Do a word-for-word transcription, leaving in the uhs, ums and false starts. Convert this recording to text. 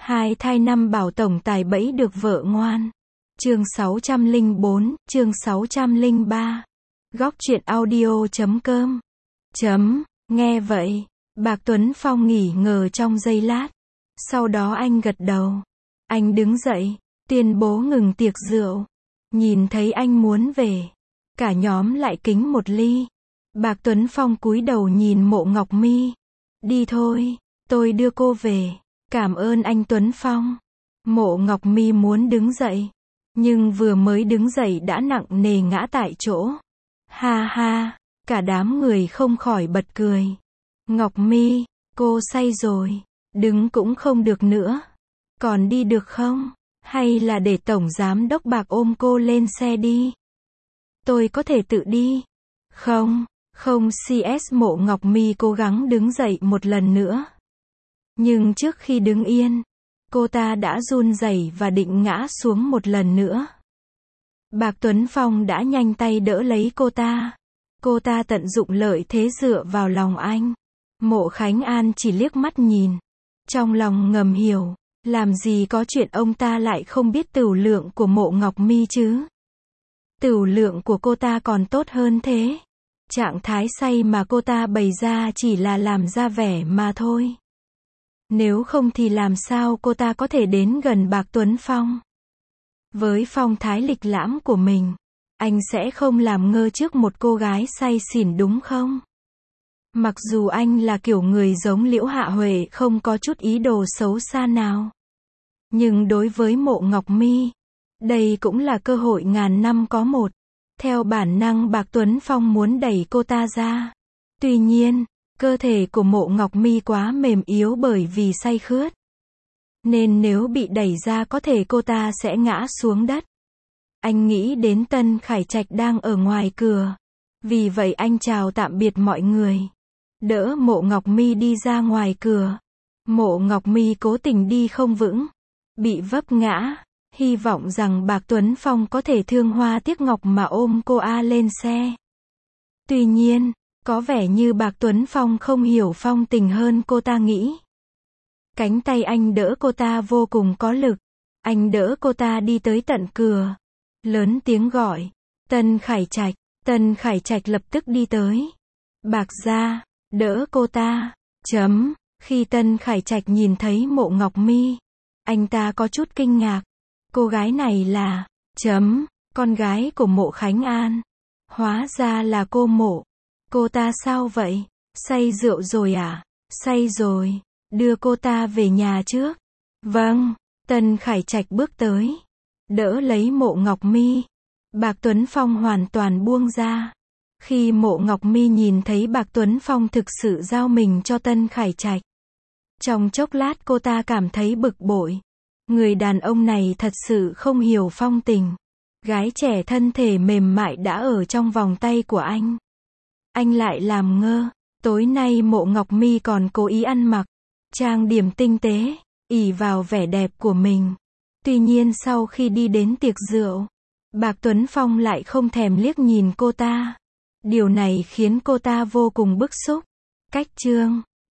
Hai thai năm bảo tổng tài bẫy được vợ ngoan. Chương sáu trăm lẻ bốn, chương sáu trăm lẻ ba. Góc truyện audio chấm com. Chấm, nghe vậy, Bạc Tuấn Phong nghỉ ngờ trong giây lát. Sau đó anh gật đầu. Anh đứng dậy, tuyên bố ngừng tiệc rượu. Nhìn thấy anh muốn về, cả nhóm lại kính một ly. Bạc Tuấn Phong cúi đầu nhìn Mộ Ngọc Mi. Đi thôi, tôi đưa cô về. Cảm ơn anh Tuấn Phong. Mộ Ngọc Mi muốn đứng dậy, nhưng vừa mới đứng dậy đã nặng nề ngã tại chỗ. Ha ha, cả đám người không khỏi bật cười. Ngọc Mi, cô say rồi, đứng cũng không được nữa. Còn đi được không? Hay là để Tổng Giám Đốc Bạc ôm cô lên xe đi? Tôi có thể tự đi. Không, không xê ét Mộ Ngọc Mi cố gắng đứng dậy một lần nữa. Nhưng trước khi đứng yên, cô ta đã run rẩy và định ngã xuống một lần nữa. Bạc Tuấn Phong đã nhanh tay đỡ lấy cô ta. Cô ta tận dụng lợi thế dựa vào lòng anh. Mộ Khánh An chỉ liếc mắt nhìn. Trong lòng ngầm hiểu, làm gì có chuyện ông ta lại không biết tửu lượng của Mộ Ngọc Mi chứ. Tửu lượng của cô ta còn tốt hơn thế. Trạng thái say mà cô ta bày ra chỉ là làm ra vẻ mà thôi. Nếu không thì làm sao cô ta có thể đến gần Bạc Tuấn Phong? Với phong thái lịch lãm của mình, anh sẽ không làm ngơ trước một cô gái say xỉn đúng không? Mặc dù anh là kiểu người giống Liễu Hạ Huệ không có chút ý đồ xấu xa nào. Nhưng đối với Mộ Ngọc Mi, đây cũng là cơ hội ngàn năm có một. Theo bản năng Bạc Tuấn Phong muốn đẩy cô ta ra. Tuy nhiên, cơ thể của Mộ Ngọc Mi quá mềm yếu bởi vì say khướt. Nên nếu bị đẩy ra có thể cô ta sẽ ngã xuống đất. Anh nghĩ đến Tân Khải Trạch đang ở ngoài cửa. Vì vậy anh chào tạm biệt mọi người. Đỡ Mộ Ngọc Mi đi ra ngoài cửa. Mộ Ngọc Mi cố tình đi không vững. Bị vấp ngã. Hy vọng rằng Bạc Tuấn Phong có thể thương hoa tiếc ngọc mà ôm cô A lên xe. Tuy nhiên, có vẻ như Bạc Tuấn Phong không hiểu phong tình hơn cô ta nghĩ. Cánh tay anh đỡ cô ta vô cùng có lực. Anh đỡ cô ta đi tới tận cửa. Lớn tiếng gọi. Tân Khải Trạch. Tân Khải Trạch lập tức đi tới. Bạc gia, đỡ cô ta. Chấm. Khi Tân Khải Trạch nhìn thấy Mộ Ngọc Mi, anh ta có chút kinh ngạc. Cô gái này là, chấm, con gái của Mộ Khánh An. Hóa ra là cô Mộ. Cô ta sao vậy? Say rượu rồi à? Say rồi. Đưa cô ta về nhà trước. Vâng. Tân Khải Trạch bước tới. Đỡ lấy Mộ Ngọc Mi. Bạc Tuấn Phong hoàn toàn buông ra. Khi Mộ Ngọc Mi nhìn thấy Bạc Tuấn Phong thực sự giao mình cho Tân Khải Trạch. Trong chốc lát cô ta cảm thấy bực bội. Người đàn ông này thật sự không hiểu phong tình. Gái trẻ thân thể mềm mại đã ở trong vòng tay của anh. Anh lại làm ngơ. Tối nay Mộ Ngọc Mi còn cố ý ăn mặc, trang điểm tinh tế, ỷ vào vẻ đẹp của mình. Tuy nhiên sau khi đi đến tiệc rượu, Bạc Tuấn Phong lại không thèm liếc nhìn cô ta. Điều này khiến cô ta vô cùng bức xúc. Cách chương